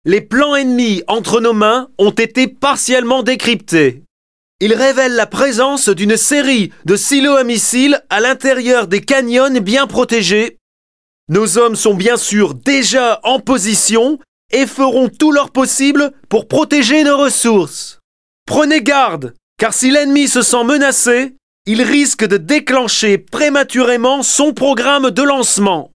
Les plans ennemis entre nos mains ont été partiellement décryptés. Ils révèlent la présence d'une série de silos à missiles à l'intérieur des canyons bien protégés. Nos hommes sont bien sûr déjà en position et feront tout leur possible pour protéger nos ressources. Prenez garde, car si l'ennemi se sent menacé, il risque de déclencher prématurément son programme de lancement.